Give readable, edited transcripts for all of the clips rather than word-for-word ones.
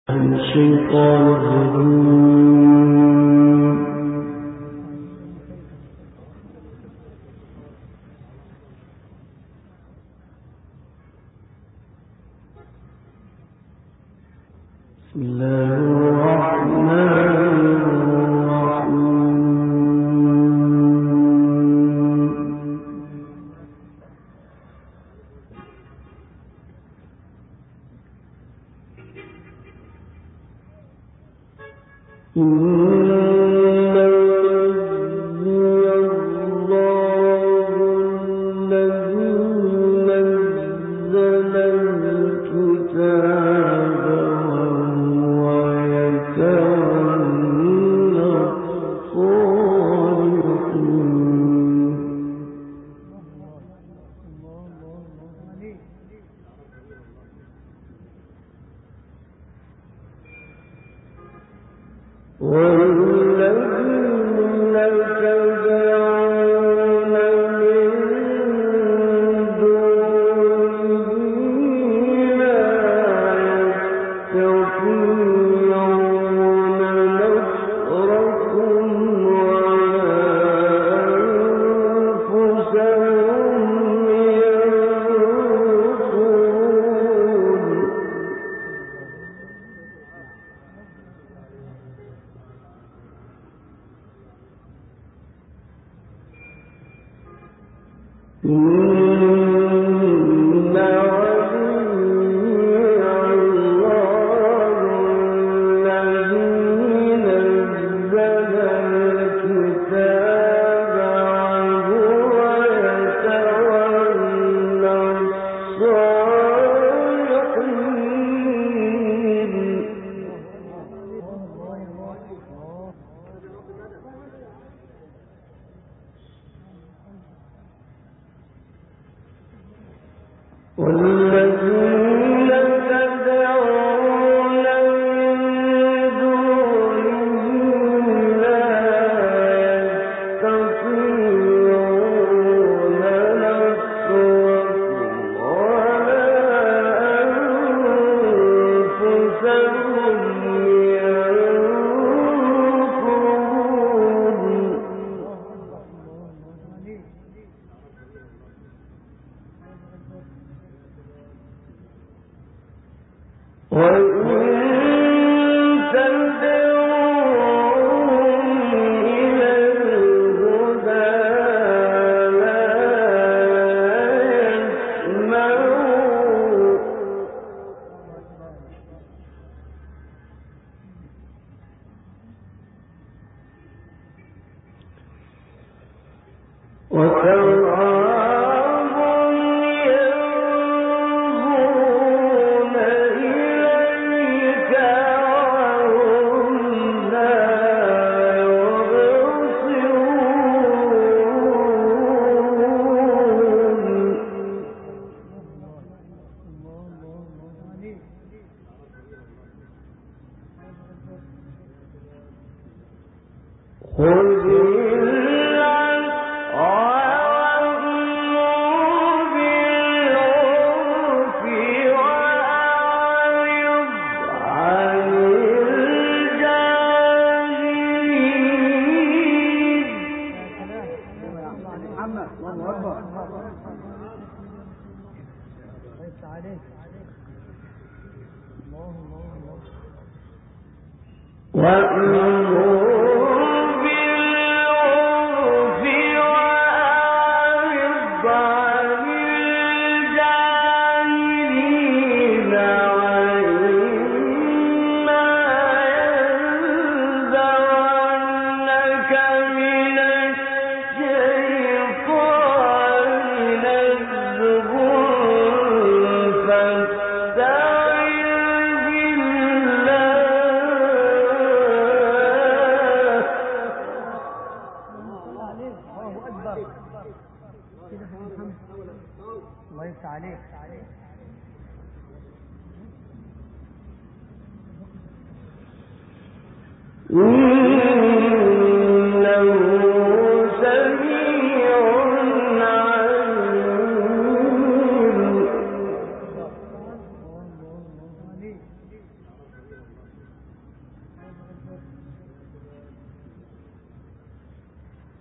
الشيطان الرجيم. بسم الله الرحمن الرحيم.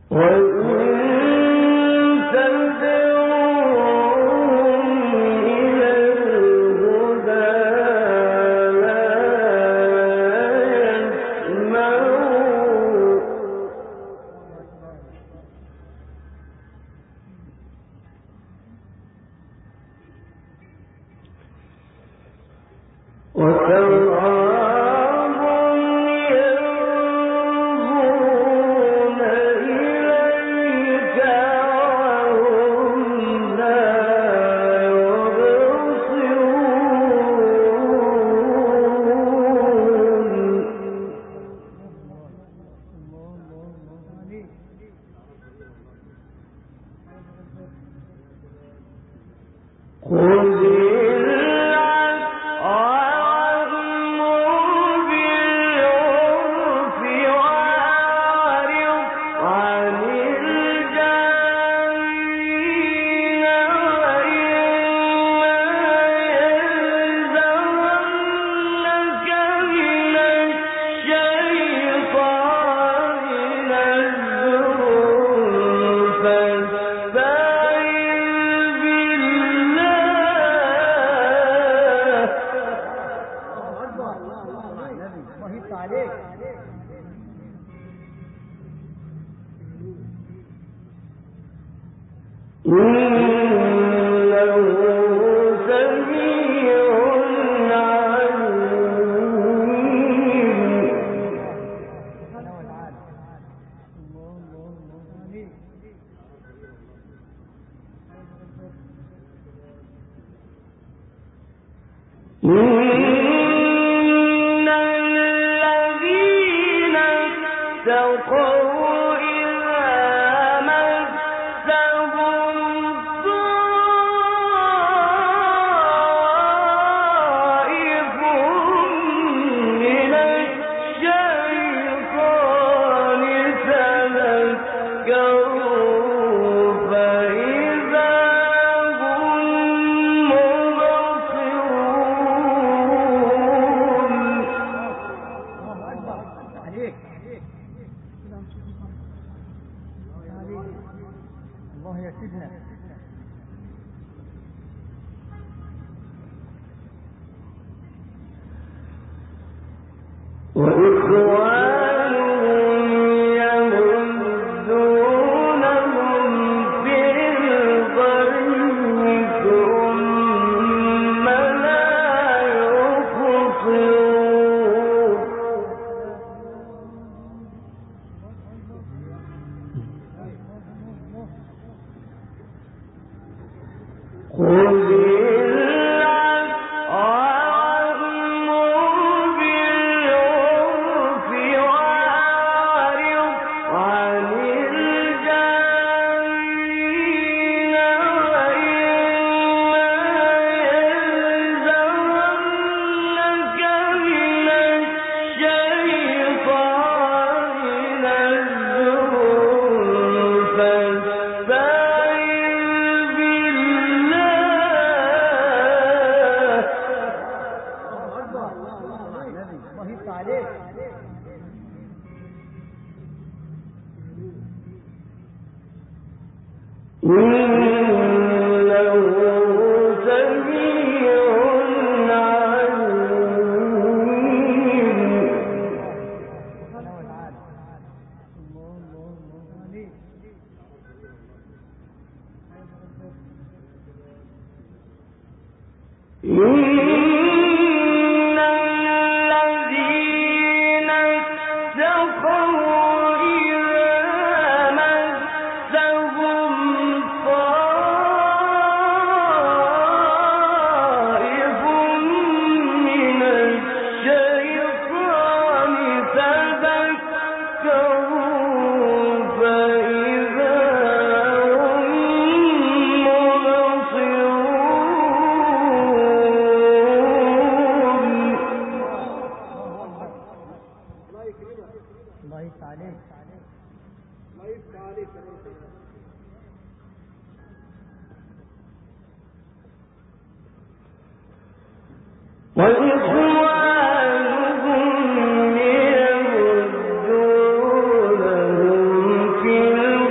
وإخوانهم يمدونهم في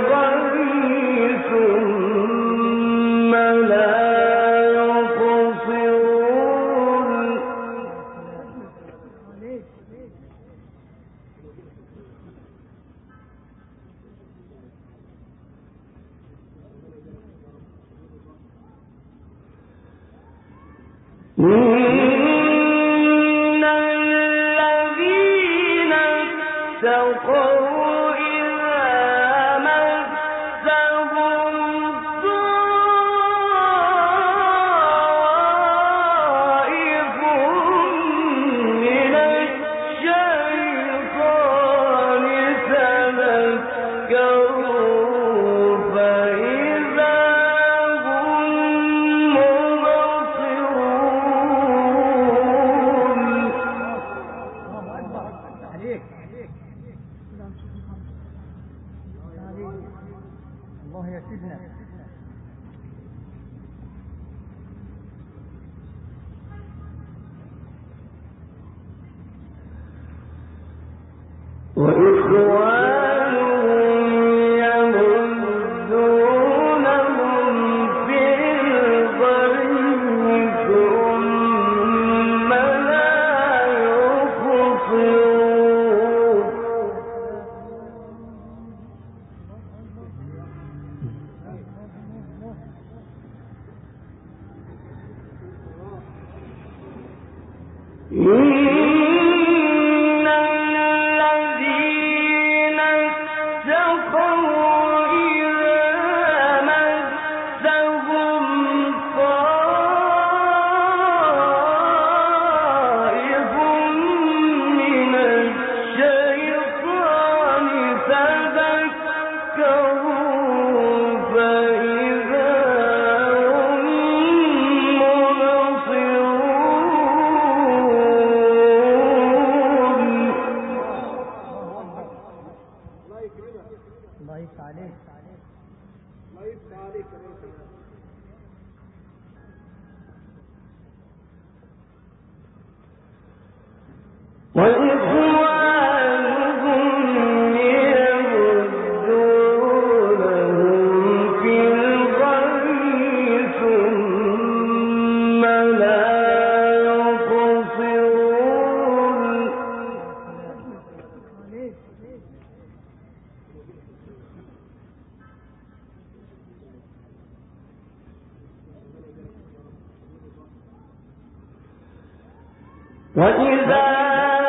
وإذا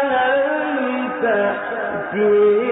لم تأتي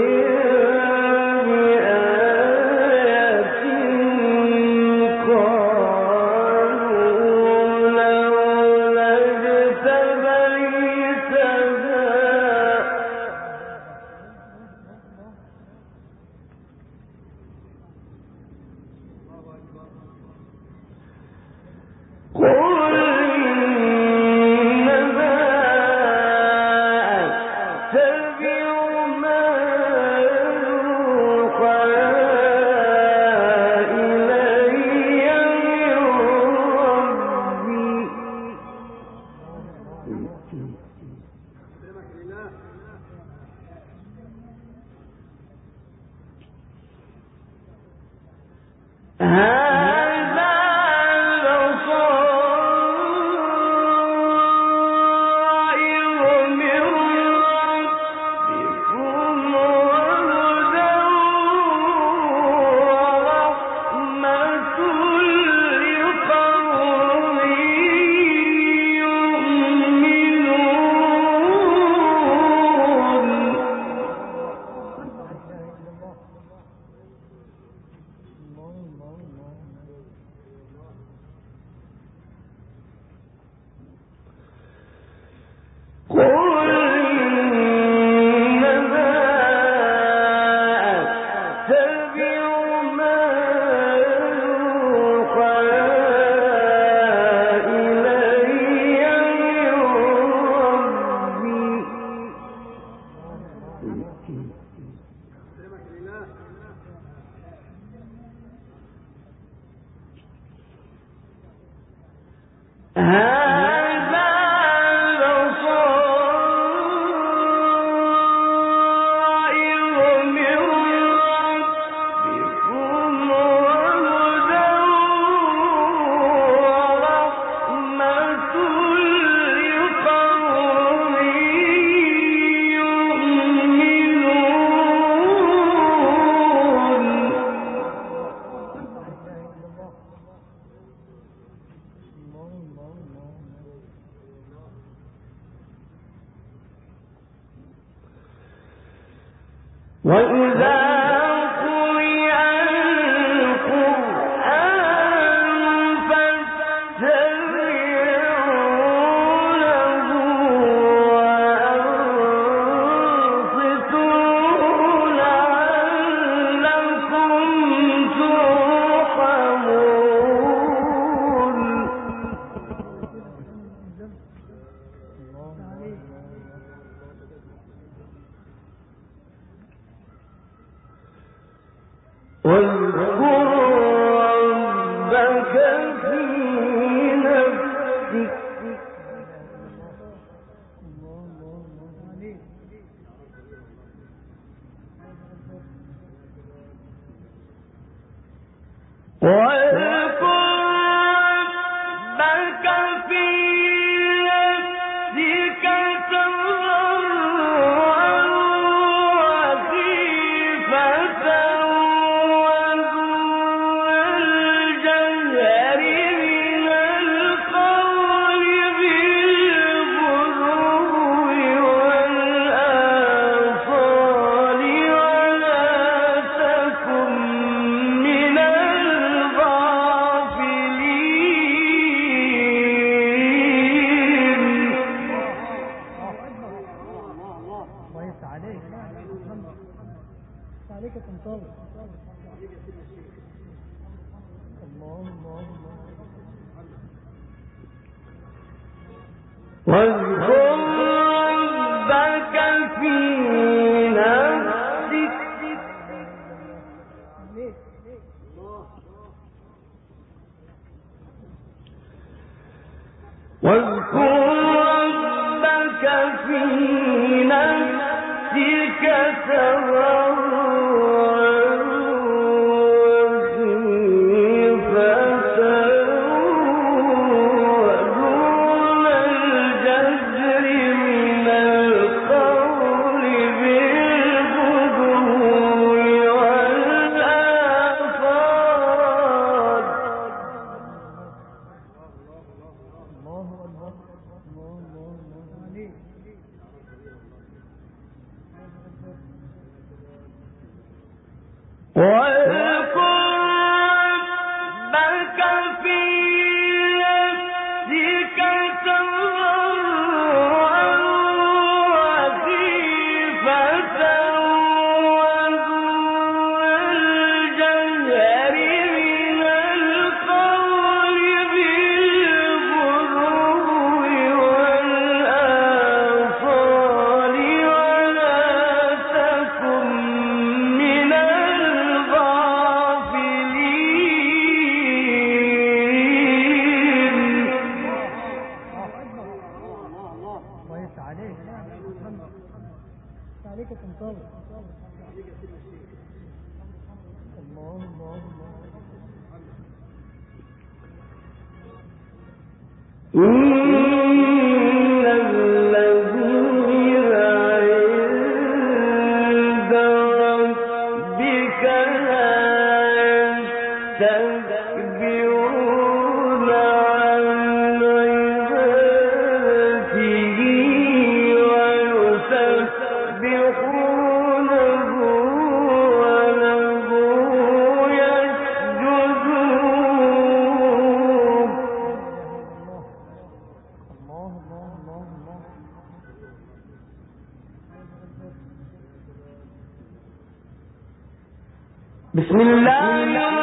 بسم الله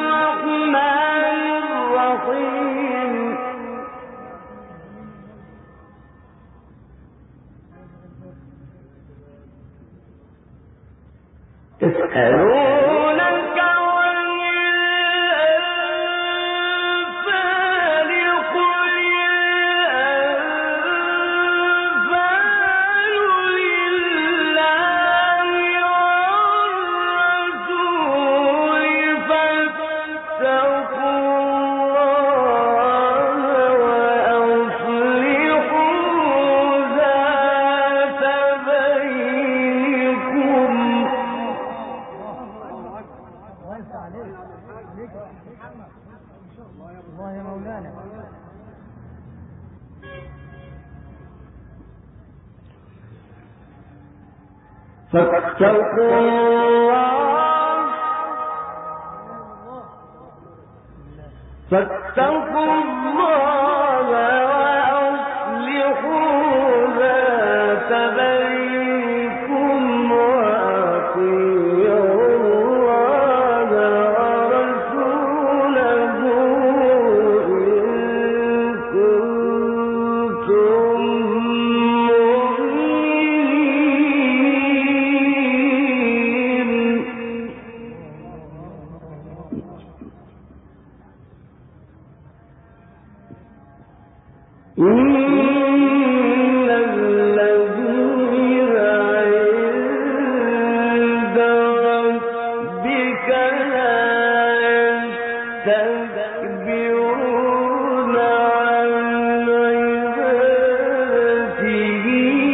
الرحمن الرحيم تسألونك عن الأنفال قل الأنفال لله والرسول فاتقوا الله وأصلحوا ذات بينكم فاتقوا الله وأصلحوا ذات بينكم وأطيعوا الله ورسوله إن كنتم إن الذين عند ربك لا يستكبرون عن عبادته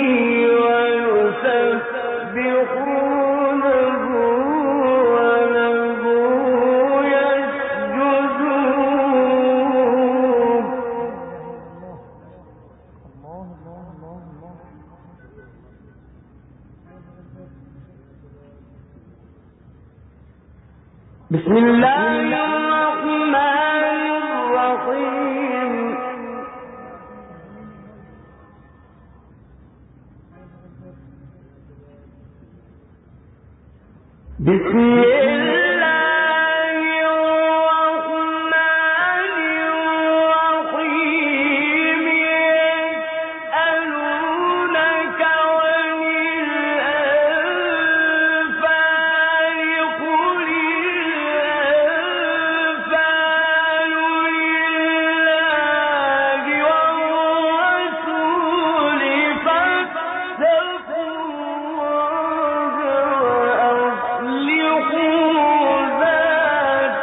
ويسبحونه وله يسجدون. بسم الله الرحمن الرحيم. بسم الله الرحمن الرحيم. يسألونك عن الأنفال قل الأنفال لله والرسول فاتقوا الله وأصلحوا ذات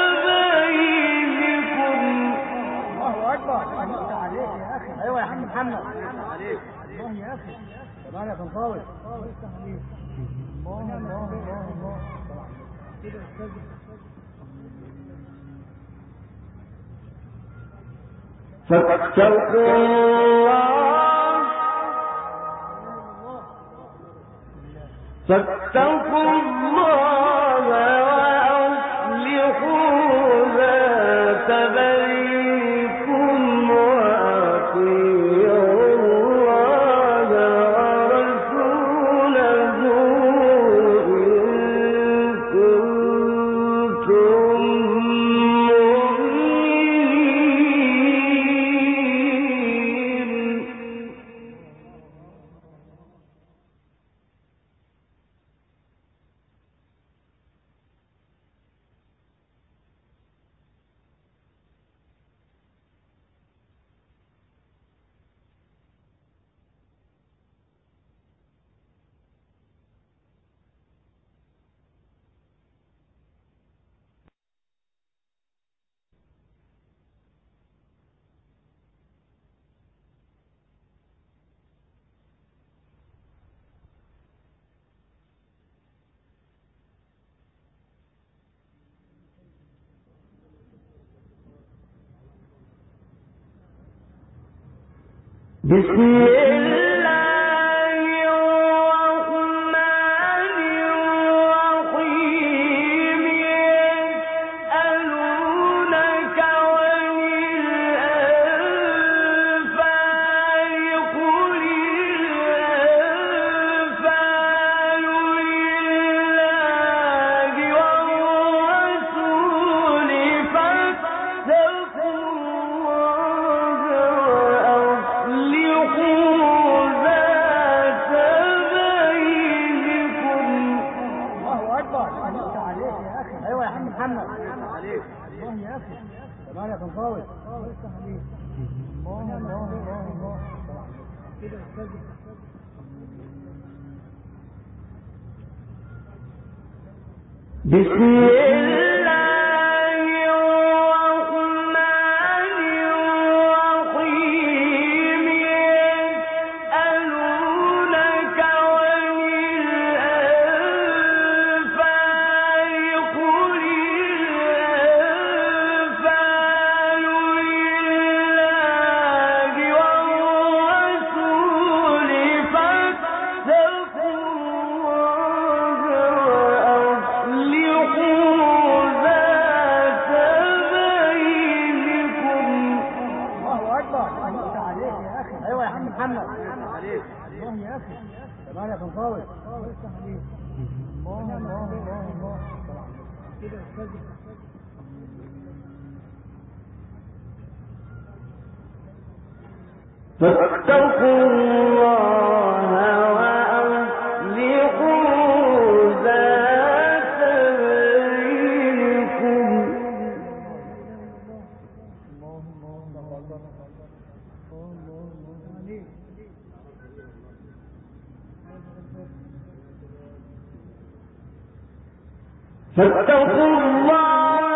بينكم. الله اكبر. الله عليك يا اخي. ايوه يا عم محمد. الله عليك. الله يا اخي. طبعا يا طنطاوي. الله يفتح عليك. الله الله الله الله. كده يا استاذ. فاتقوا الله وأصلحوا ذات بينكم وأطيعوا الله ورسوله إن كنتم مؤمنين. بسم الله الرحمن الرحيم. يسألونك عن الأنفال قل الأنفال لله والرسول فاتقوا الله وأصلحوا ذات بينكم. الله اكبر. الله عليك يا اخي. ايوه يا عم محمد. الله عليك. الله يا اخي. طبعا يا طنطاوي. الله يفتح عليك. الله الله الله الله. كده يا استاذ. بسم الله الرحمن الرحيم. يسألونك عن الأنفال قل الأنفال لله والرسول فاتقوا الله طنطاوي الله يفتح عليك. الله الله الله الله كده يا استاذ. فاتقوا الله وأصلحوا ذات بينكم. فاتقوا الله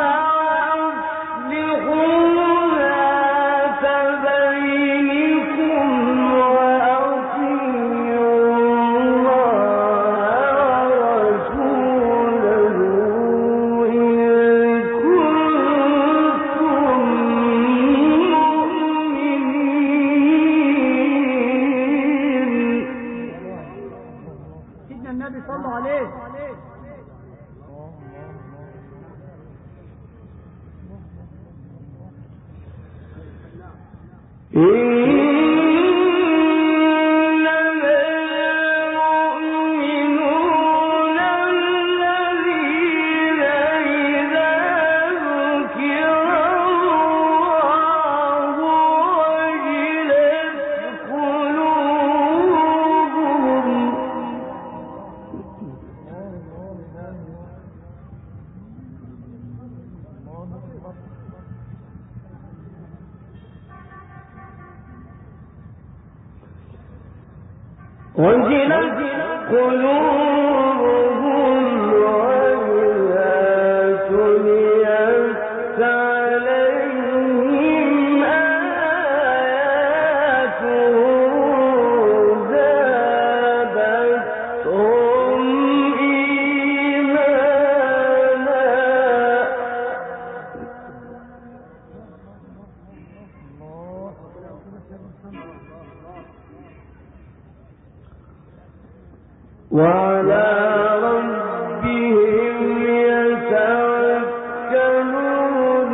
وجلت قلوبهم وإذا تليت عليهم آياته زادتهم إيمانا. وعلى ربهم يتوكلون.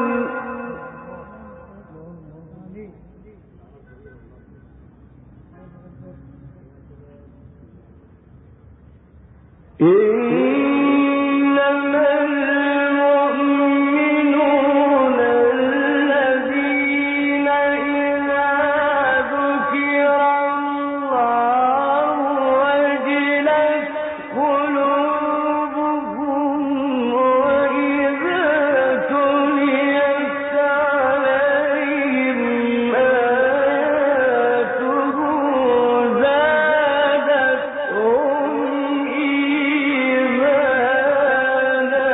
إنما المؤمنون الذين إذا ذكر الله وجلت قلوبهم وإذا تليت عليهم آياته زادتهم إيمانا.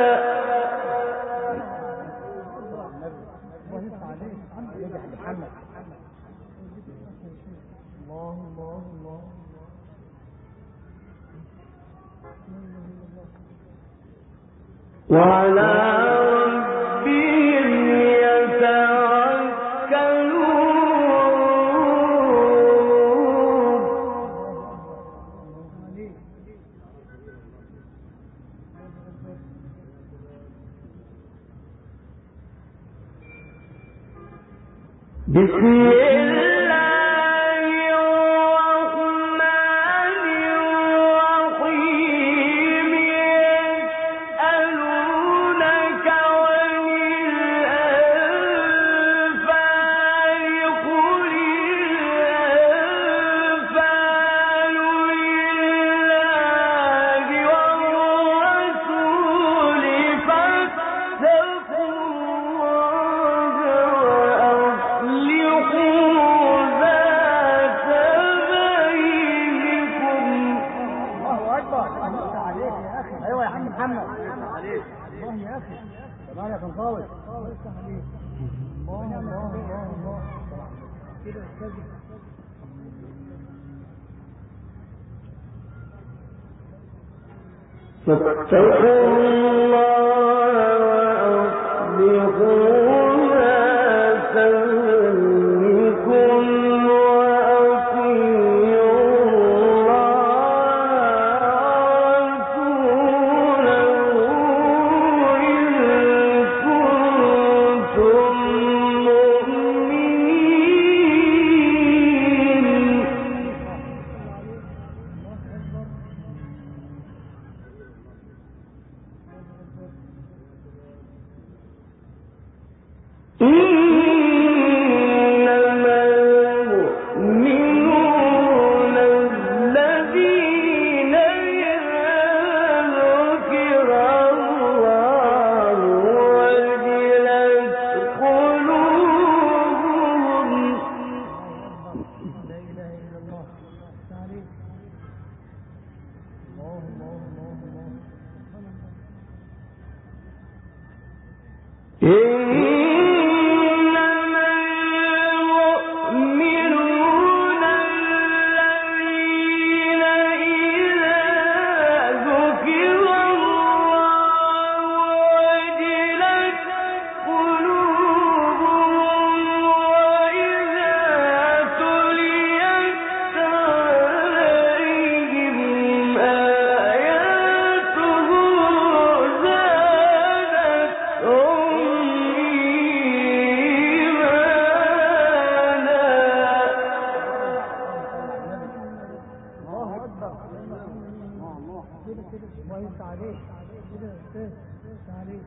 الله يفتح عليك. يا محمد. الله الله الله. وعلى ربهم يتوكلون. بسم الله الرحمن الرحيم. يسألونك عن الأنفال قل الأنفال لله والرسول فاتقوا الله وأصلحوا ذات بينكم. الله اكبر. الله يفتح عليك يا اخي. ايوه يا عم محمد. الله يا اخي. طبعا يا طنطاوي الله يفتح عليك. الله الله الله الله كده يا استاذ. فاتقوا الله وأصلحوا ذات بينكم وأطيعوا الله ورسوله إن كنتم مؤمنين. الله يفتح عليك كده يا استاذ، يفتح عليك.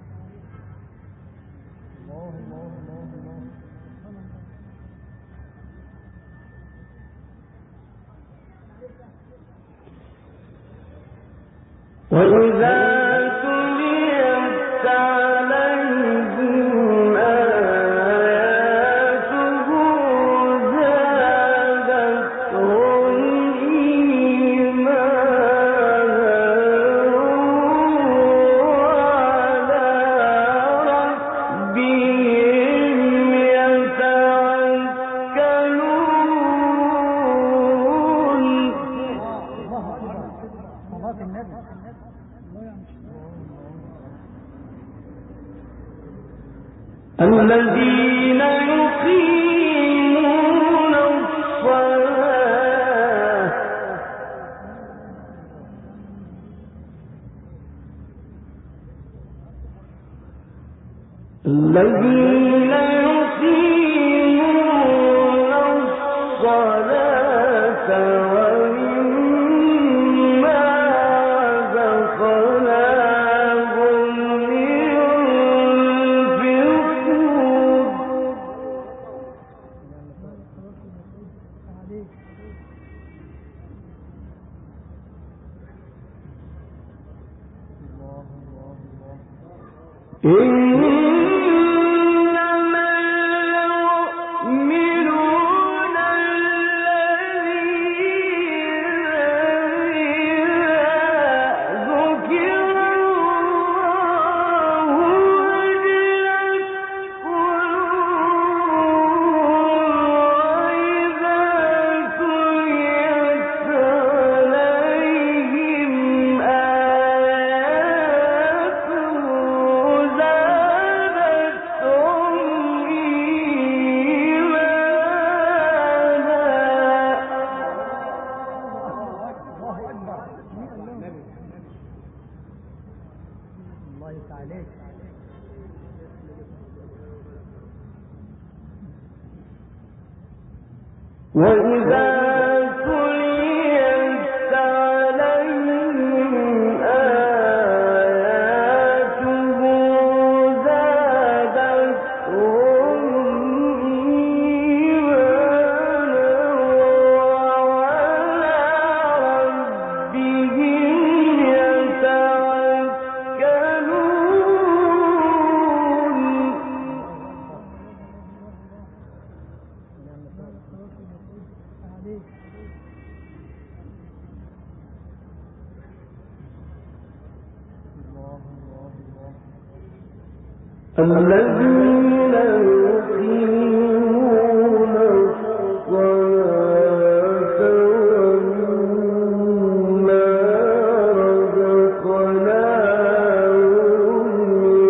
الله الله الله الله. وإذا تليت عليهم آياته زادتهم إيمانا وعلى ربهم يتوكلون. الله أكبر، صلاة النبي. الذين يقيمون الصلاة الذين يقيمون الصلاة ومما رزقناهم إنما المؤمنون الذين ذكر الله وجلت قلوبهم وإذا تليت عليهم آياته زادتهم الله يفتح عليك. وإذا تليت عليهم آياته زادتهم إيمانا وعلى ربهم يتوكلون. الذين يقيمون الصلاة ومما رزقناهم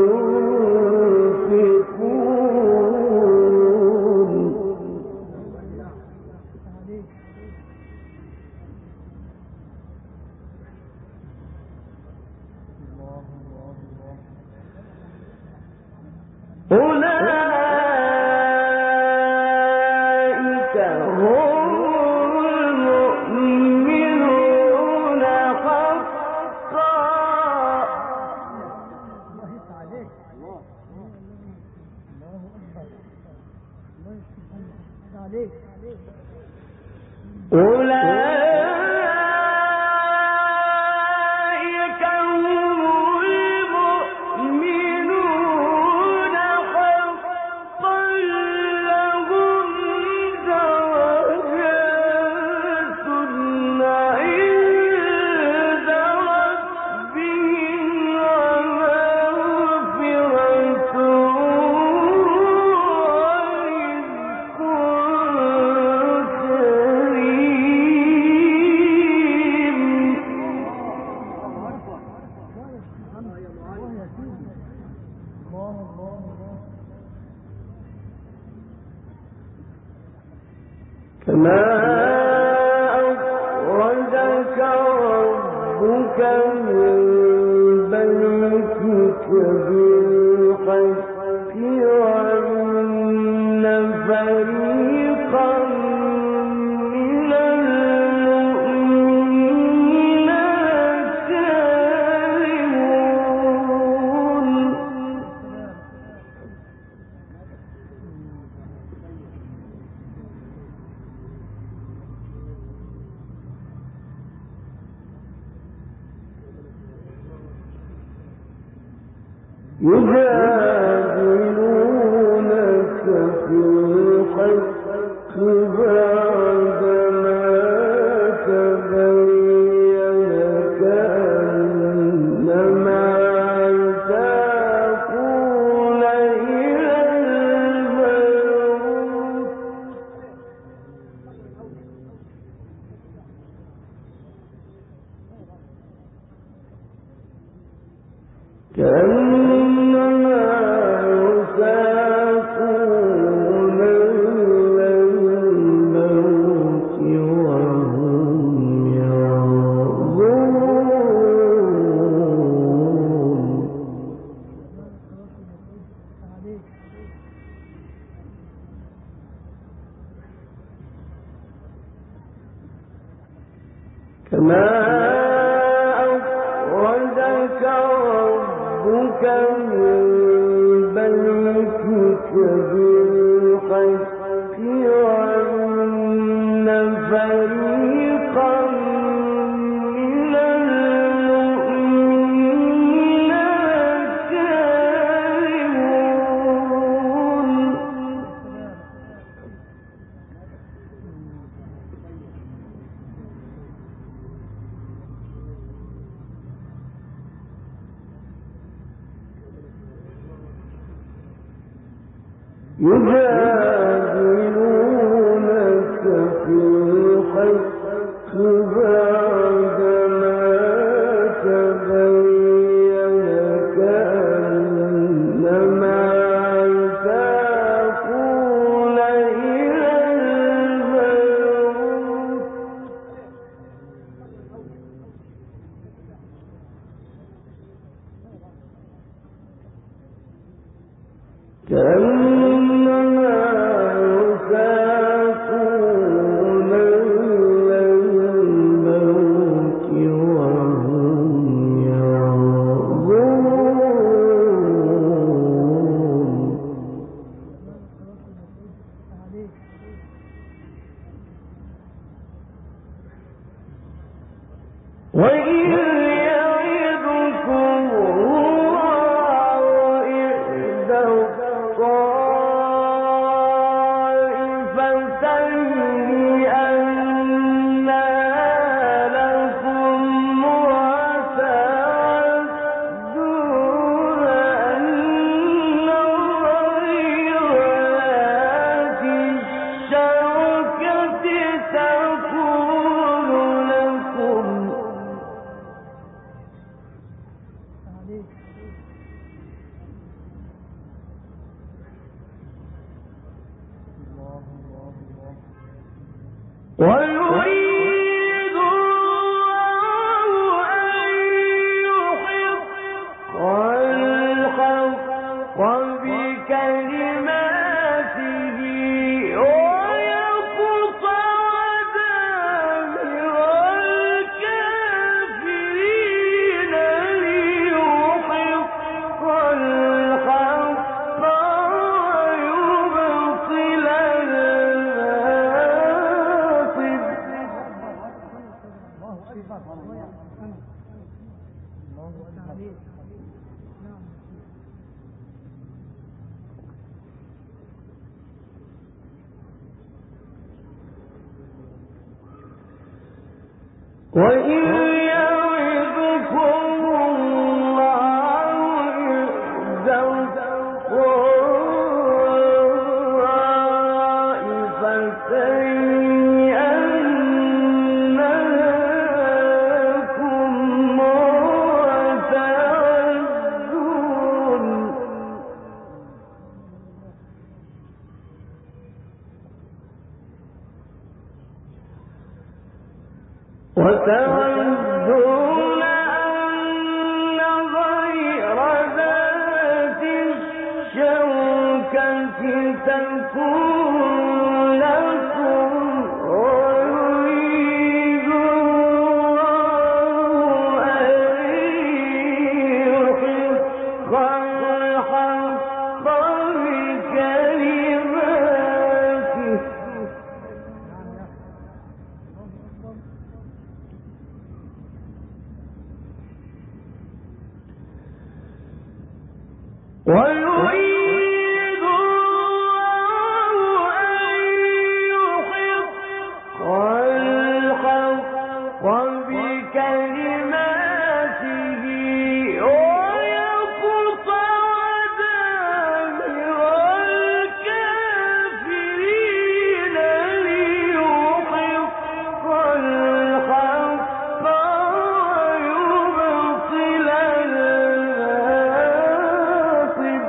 ينفقون أولئك هم المؤمنون حقا. الله يفتح عليك. الله أكبر. الله يفتح عليك. أولئك هم المؤمنون حقا لهم درجات عند ربهم ومغفرة ورزق كما أخرجك ربك من بيتك بالحق وإن فريقا من المؤمنين كانوا يجادلونك في الحق بعدما تبين كأنما يساقون إلى الموت كأنما يساقون إلى الموت وهم ينظرون كما أخرجك ربك من بيتك بالحق وإن فريقا من المؤمنين لكارهون يجادلونك في الحق بعدما تبين كأنما يساقون إلى الموت كأنما يساقون إلى الموت وهم ينظرون وإذ يعدكم الله إحدى الطائفتين أنها لكم وتودون أن غير ذات الشوكة تكون لكم ويريد الله أن يحق الحق بكلماته ويقطع دابر الكافرين ليحق الحق ويبطل وإذ يعظكم الله إحدى الطائفتين أنها لكم وتودون أن غير ذات الشوكة تكون لكم ويريد الله أن يحق الحق بكلماته ويريد الله أن يحق الحق بكلماته ويقطع دابر الكافرين ليحق الحق ويبطل الباطل.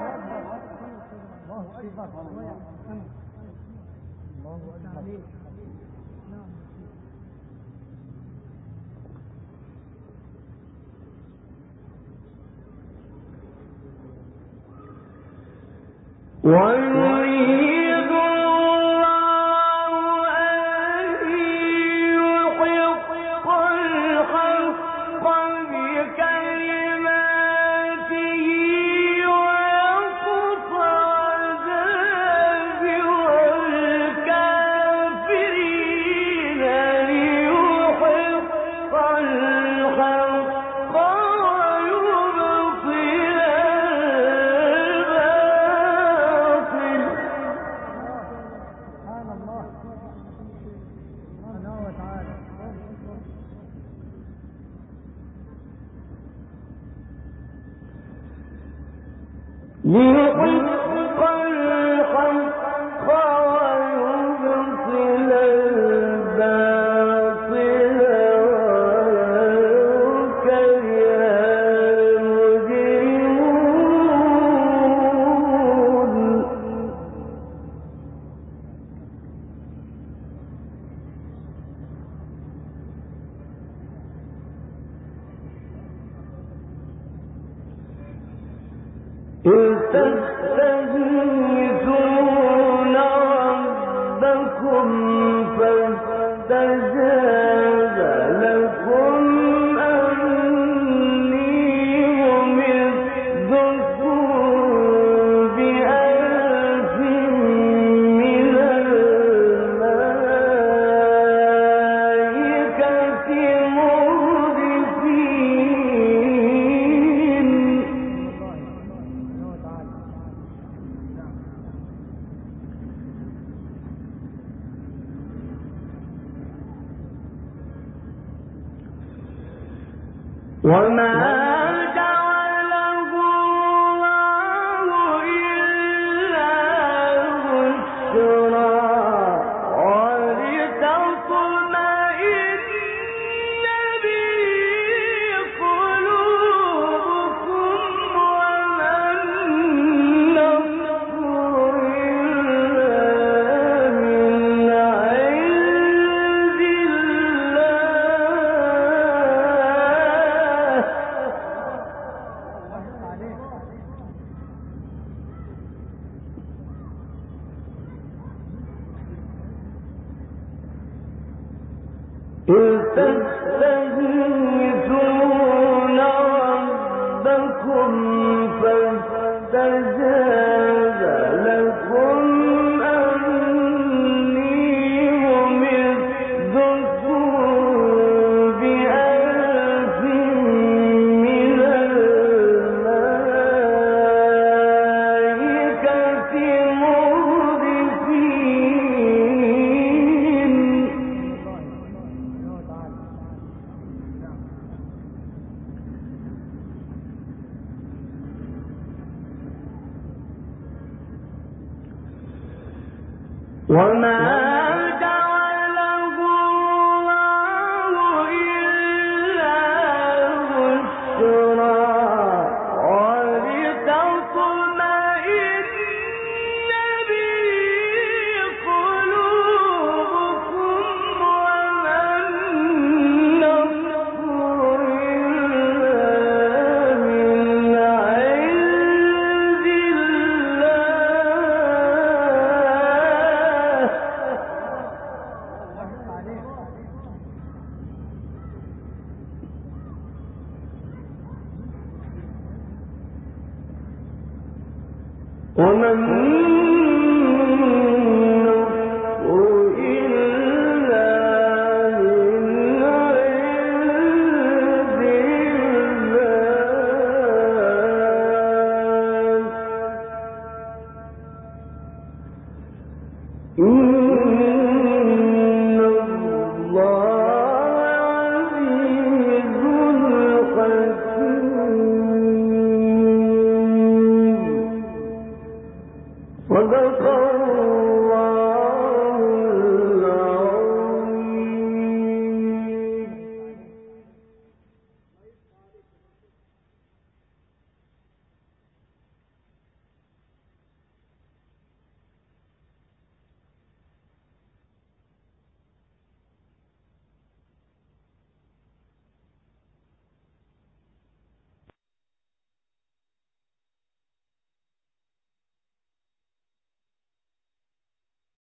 ويريد الله أن يحق الحق بكلماته ويقطع دابر الكافرين ليحق الحق ويبطل الباطل. سبحان الله سبحانه وتعالى. ليحق الحق ويبطل الباطل ولو كره المجرمون. إذ تستغيثون ربكم فاستجاب لكم أني ممدكم بألف من الملائكة مردفين. وما جعله الله إلا بشرى ولتطمئن به قلوبكم وما النصر إلا من عند إذ تستغيثون ربكم فاستجاب لكم أني ممدكم بألف من الملائكة مردفين. وما جعله الله إلا بشرى ولتطمئن به قلوبكم وما النصر إلا من عند ومن